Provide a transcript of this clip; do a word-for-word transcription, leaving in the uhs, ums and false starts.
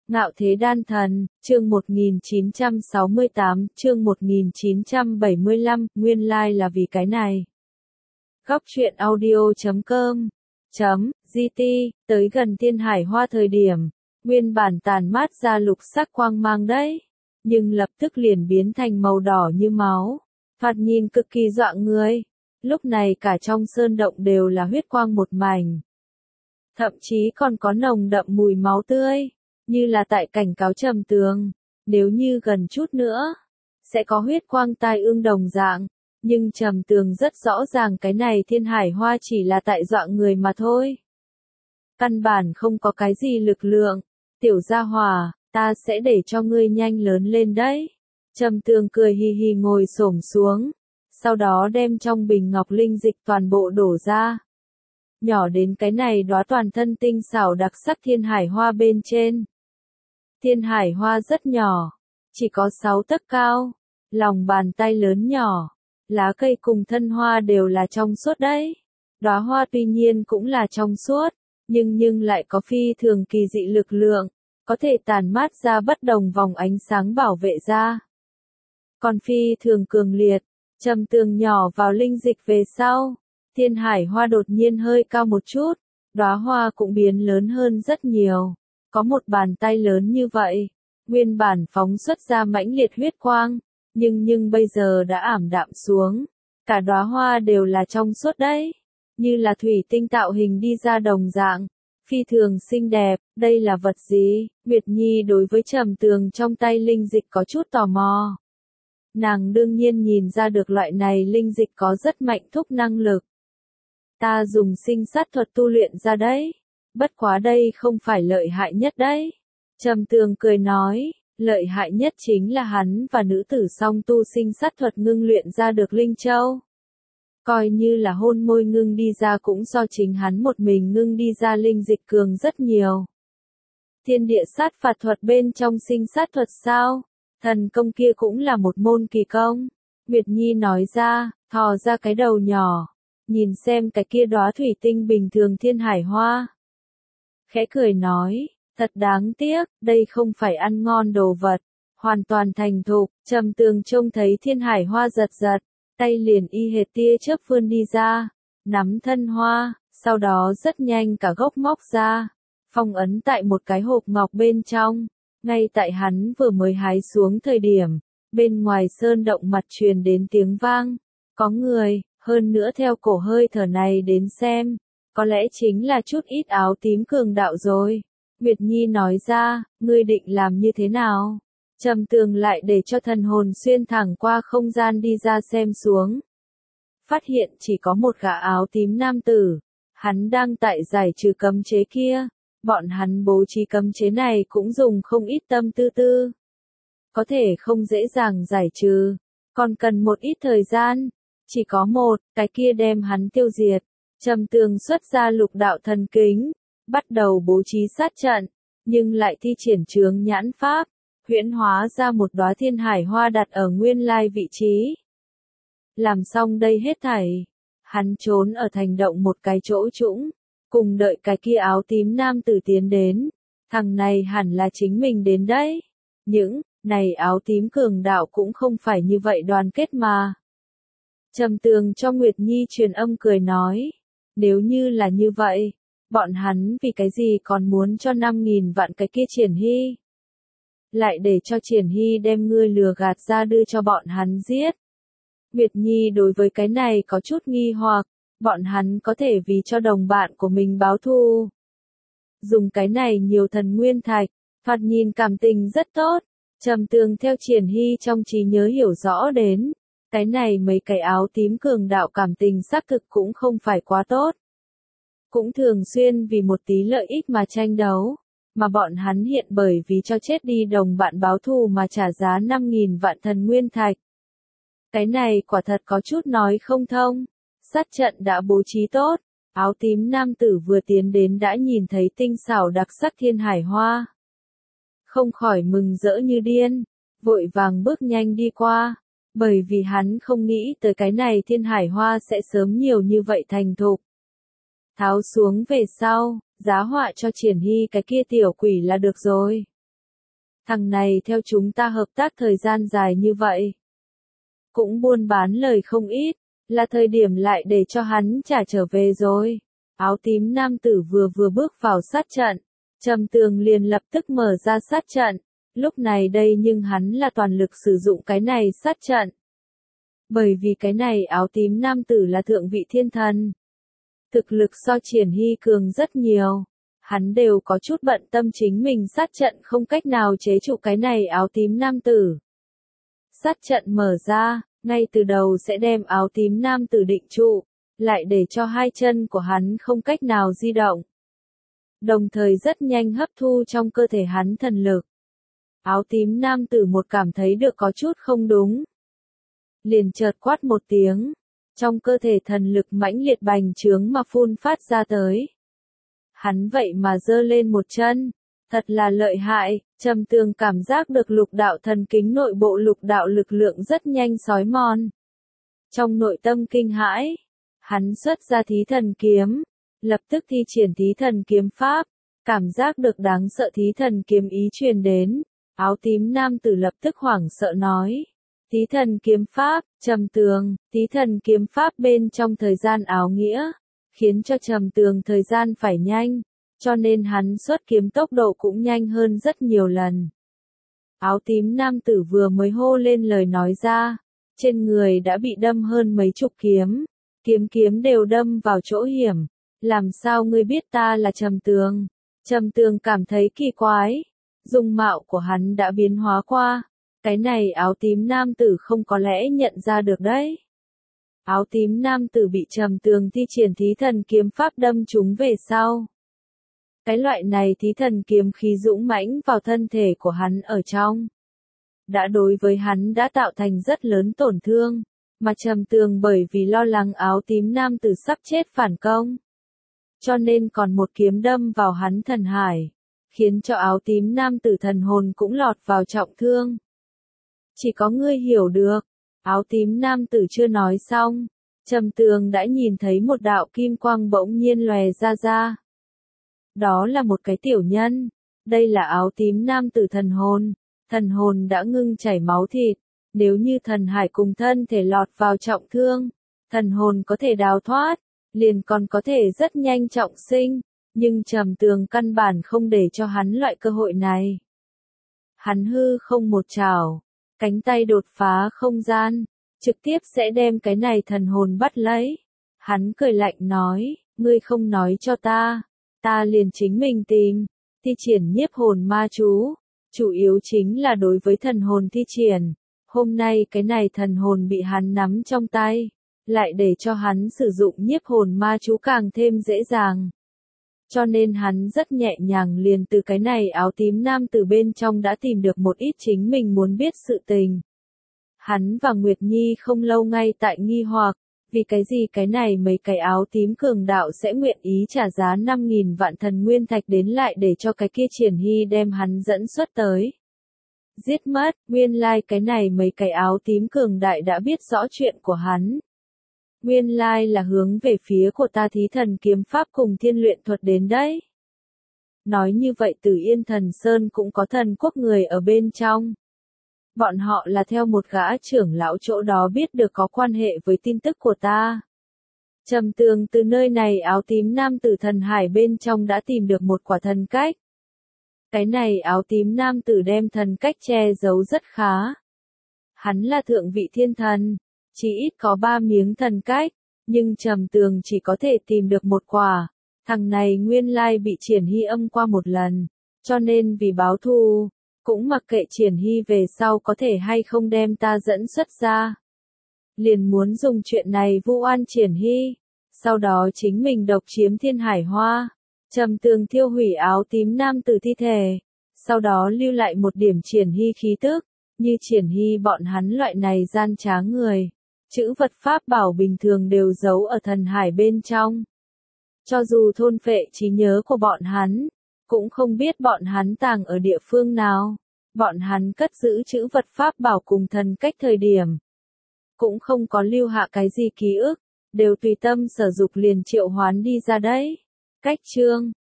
Ngạo thế đan thần, chương một nghìn chín trăm sáu mươi tám, chương một nghìn chín trăm bảy mươi lăm, nguyên lai là vì cái này. Góc truyện audio chấm com chấm gt, tới gần Thiên Hải Hoa thời điểm, nguyên bản tàn mát ra lục sắc quang mang đấy, nhưng lập tức liền biến thành màu đỏ như máu, thoạt nhìn cực kỳ dọa người. Lúc này cả trong sơn động đều là huyết quang một mảnh. Thậm chí còn có nồng đậm mùi máu tươi, như là tại cảnh cáo Trầm Tường, nếu như gần chút nữa, sẽ có huyết quang tai ương đồng dạng, nhưng Trầm Tường rất rõ ràng cái này Thiên Hải Hoa chỉ là tại dọa người mà thôi. Căn bản không có cái gì lực lượng, tiểu gia hỏa, ta sẽ để cho ngươi nhanh lớn lên đấy. Trầm Tường cười hì hì ngồi xổm xuống, sau đó đem trong bình ngọc linh dịch toàn bộ đổ ra. Nhỏ đến cái này đóa toàn thân tinh xảo đặc sắc Thiên Hải Hoa bên trên. Thiên Hải Hoa rất nhỏ, chỉ có sáu tấc cao, lòng bàn tay lớn nhỏ, lá cây cùng thân hoa đều là trong suốt đấy. Đóa hoa tuy nhiên cũng là trong suốt, nhưng nhưng lại có phi thường kỳ dị lực lượng, có thể tản mát ra bất đồng vòng ánh sáng bảo vệ ra. Còn phi thường cường liệt, Trầm Tường nhỏ vào linh dịch về sau, Thiên Hải Hoa đột nhiên hơi cao một chút, đóa hoa cũng biến lớn hơn rất nhiều, có một bàn tay lớn như vậy, nguyên bản phóng xuất ra mãnh liệt huyết quang, nhưng nhưng bây giờ đã ảm đạm xuống, cả đóa hoa đều là trong suốt đấy, như là thủy tinh tạo hình đi ra đồng dạng, phi thường xinh đẹp. Đây là vật gì? Nguyệt Nhi đối với Trầm Tường trong tay linh dịch có chút tò mò. Nàng đương nhiên nhìn ra được loại này linh dịch có rất mạnh thúc năng lực. Ta dùng sinh sát thuật tu luyện ra đấy, bất quá đây không phải lợi hại nhất đấy. Trầm Tường cười nói, lợi hại nhất chính là hắn và nữ tử song tu sinh sát thuật ngưng luyện ra được linh châu. Coi như là hôn môi ngưng đi ra cũng do chính hắn một mình ngưng đi ra linh dịch cường rất nhiều. Thiên địa sát phạt thuật bên trong sinh sát thuật sao? Thần công kia cũng là một môn kỳ công. Nguyệt Nhi nói ra, thò ra cái đầu nhỏ, nhìn xem cái kia đóa thủy tinh bình thường Thiên Hải Hoa. Khẽ cười nói, thật đáng tiếc, đây không phải ăn ngon đồ vật, hoàn toàn thành thục. Trầm Tường trông thấy Thiên Hải Hoa giật giật, tay liền y hệt tia chớp vươn đi ra, nắm thân hoa, sau đó rất nhanh cả gốc móc ra, phong ấn tại một cái hộp ngọc bên trong. Ngay tại hắn vừa mới hái xuống thời điểm, bên ngoài sơn động mặt truyền đến tiếng vang, có người, hơn nữa theo cổ hơi thở này đến xem, có lẽ chính là chút ít áo tím cường đạo rồi. Nguyệt Nhi nói ra, ngươi định làm như thế nào? Trầm Tường lại để cho thần hồn xuyên thẳng qua không gian đi ra xem xuống. Phát hiện chỉ có một gã áo tím nam tử, hắn đang tại giải trừ cấm chế kia. Bọn hắn bố trí cấm chế này cũng dùng không ít tâm tư tư. Có thể không dễ dàng giải trừ, còn cần một ít thời gian. Chỉ có một, cái kia đem hắn tiêu diệt. Trầm Tường xuất ra lục đạo thần kính, bắt đầu bố trí sát trận, nhưng lại thi triển chướng nhãn pháp, huyễn hóa ra một đóa Thiên Hải Hoa đặt ở nguyên lai vị trí. Làm xong đây hết thảy, hắn trốn ở thành động một cái chỗ trũng, cùng đợi cái kia áo tím nam tử tiến đến. Thằng này hẳn là chính mình đến đấy. Những này áo tím cường đạo cũng không phải như vậy đoàn kết mà. Trầm Tường cho Nguyệt Nhi truyền âm cười nói, nếu như là như vậy, bọn hắn vì cái gì còn muốn cho năm nghìn vạn cái kia Triển Hy? Lại để cho Triển Hy đem ngươi lừa gạt ra đưa cho bọn hắn giết. Nguyệt Nhi đối với cái này có chút nghi hoặc, bọn hắn có thể vì cho đồng bạn của mình báo thù. Dùng cái này nhiều thần nguyên thạch, thoạt nhìn cảm tình rất tốt. Trầm Tường theo Triển Hy trong trí nhớ hiểu rõ đến, cái này mấy cái áo tím cường đạo cảm tình xác thực cũng không phải quá tốt. Cũng thường xuyên vì một tí lợi ích mà tranh đấu, mà bọn hắn hiện bởi vì cho chết đi đồng bạn báo thù mà trả giá năm nghìn vạn thần nguyên thạch. Cái này quả thật có chút nói không thông. Sát trận đã bố trí tốt, áo tím nam tử vừa tiến đến đã nhìn thấy tinh xảo đặc sắc Thiên Hải Hoa. Không khỏi mừng rỡ như điên, vội vàng bước nhanh đi qua, bởi vì hắn không nghĩ tới cái này Thiên Hải Hoa sẽ sớm nhiều như vậy thành thục. Tháo xuống về sau, giá họa cho Triển Hy cái kia tiểu quỷ là được rồi. Thằng này theo chúng ta hợp tác thời gian dài như vậy. Cũng buôn bán lời không ít, là thời điểm lại để cho hắn trả trở về rồi. Áo tím nam tử vừa vừa bước vào sát trận, Trầm Tường liền lập tức mở ra sát trận. Lúc này đây nhưng hắn là toàn lực sử dụng cái này sát trận. Bởi vì cái này áo tím nam tử là thượng vị thiên thần. Thực lực so Triển Hy cường rất nhiều. Hắn đều có chút bận tâm chính mình sát trận không cách nào chế trụ cái này áo tím nam tử. Sát trận mở ra, ngay từ đầu sẽ đem áo tím nam tử định trụ, lại để cho hai chân của hắn không cách nào di động. Đồng thời rất nhanh hấp thu trong cơ thể hắn thần lực. Áo tím nam tử một cảm thấy được có chút không đúng. Liền chợt quát một tiếng, trong cơ thể thần lực mãnh liệt bành trướng mà phun phát ra tới. Hắn vậy mà giơ lên một chân, thật là lợi hại. Trầm Tường cảm giác được lục đạo thần kính nội bộ lục đạo lực lượng rất nhanh xói mòn. Trong nội tâm kinh hãi, hắn xuất ra thí thần kiếm, lập tức thi triển thí thần kiếm pháp, cảm giác được đáng sợ thí thần kiếm ý truyền đến. Áo tím nam tử lập tức hoảng sợ nói, thí thần kiếm pháp. Trầm Tường, thí thần kiếm pháp bên trong thời gian áo nghĩa, khiến cho Trầm Tường thời gian phải nhanh, cho nên hắn xuất kiếm tốc độ cũng nhanh hơn rất nhiều lần. Áo tím nam tử vừa mới hô lên lời nói ra, trên người đã bị đâm hơn mấy chục kiếm, kiếm kiếm đều đâm vào chỗ hiểm. Làm sao ngươi biết ta là Trầm Tường? Trầm Tường cảm thấy kỳ quái, dung mạo của hắn đã biến hóa qua, cái này áo tím nam tử không có lẽ nhận ra được đấy. Áo tím nam tử bị Trầm Tường thi triển thí thần kiếm pháp đâm trúng về sau. Cái loại này thí thần kiếm khí dũng mãnh vào thân thể của hắn ở trong. Đã đối với hắn đã tạo thành rất lớn tổn thương, mà Trầm Tường bởi vì lo lắng áo tím nam tử sắp chết phản công. Cho nên còn một kiếm đâm vào hắn thần hải, khiến cho áo tím nam tử thần hồn cũng lọt vào trọng thương. Chỉ có ngươi hiểu được. Áo tím nam tử chưa nói xong, Trầm Tường đã nhìn thấy một đạo kim quang bỗng nhiên lòe ra ra. Đó là một cái tiểu nhân, đây là áo tím nam tử thần hồn, thần hồn đã ngưng chảy máu thịt, nếu như thần hải cùng thân thể lọt vào trọng thương, thần hồn có thể đào thoát, liền còn có thể rất nhanh trọng sinh, nhưng Trầm Tường căn bản không để cho hắn loại cơ hội này. Hắn hư không một trảo, cánh tay đột phá không gian, trực tiếp sẽ đem cái này thần hồn bắt lấy. Hắn cười lạnh nói, ngươi không nói cho ta, ta liền chính mình tìm, thi triển nhiếp hồn ma chú, chủ yếu chính là đối với thần hồn thi triển. Hôm nay cái này thần hồn bị hắn nắm trong tay, lại để cho hắn sử dụng nhiếp hồn ma chú càng thêm dễ dàng. Cho nên hắn rất nhẹ nhàng liền từ cái này áo tím nam từ bên trong đã tìm được một ít chính mình muốn biết sự tình. Hắn và Nguyệt Nhi không lâu ngay tại nghi hoặc, vì cái gì cái này mấy cái áo tím cường đạo sẽ nguyện ý trả giá năm nghìn vạn thần nguyên thạch đến lại để cho cái kia Triển Hy đem hắn dẫn xuất tới. Giết mất, nguyên lai like cái này mấy cái áo tím cường đại đã biết rõ chuyện của hắn. Nguyên lai like là hướng về phía của ta thí thần kiếm pháp cùng thiên luyện thuật đến đấy. Nói như vậy từ Yên Thần Sơn cũng có thần quốc người ở bên trong. Bọn họ là theo một gã trưởng lão chỗ đó biết được có quan hệ với tin tức của ta. Trầm Tường từ nơi này áo tím nam tử thần hải bên trong đã tìm được một quả thần cách. Cái này áo tím nam tử đem thần cách che giấu rất khá. Hắn là thượng vị thiên thần, chỉ ít có ba miếng thần cách, nhưng Trầm Tường chỉ có thể tìm được một quả. Thằng này nguyên lai bị Triển Hy âm qua một lần, cho nên vì báo thù, cũng mặc kệ Triển Hy về sau có thể hay không đem ta dẫn xuất ra. Liền muốn dùng chuyện này vu oan Triển Hy, sau đó chính mình độc chiếm thiên hải hoa. Trầm Tường thiêu hủy áo tím nam tử thi thể, sau đó lưu lại một điểm Triển Hy khí tức, như Triển Hy bọn hắn loại này gian trá người. Chữ vật pháp bảo bình thường đều giấu ở thần hải bên trong. Cho dù thôn phệ trí nhớ của bọn hắn, cũng không biết bọn hắn tàng ở địa phương nào. Bọn hắn cất giữ chữ vật pháp bảo cùng thần cách thời điểm. Cũng không có lưu hạ cái gì ký ức, đều tùy tâm sở dục liền triệu hoán đi ra đấy. Cách chương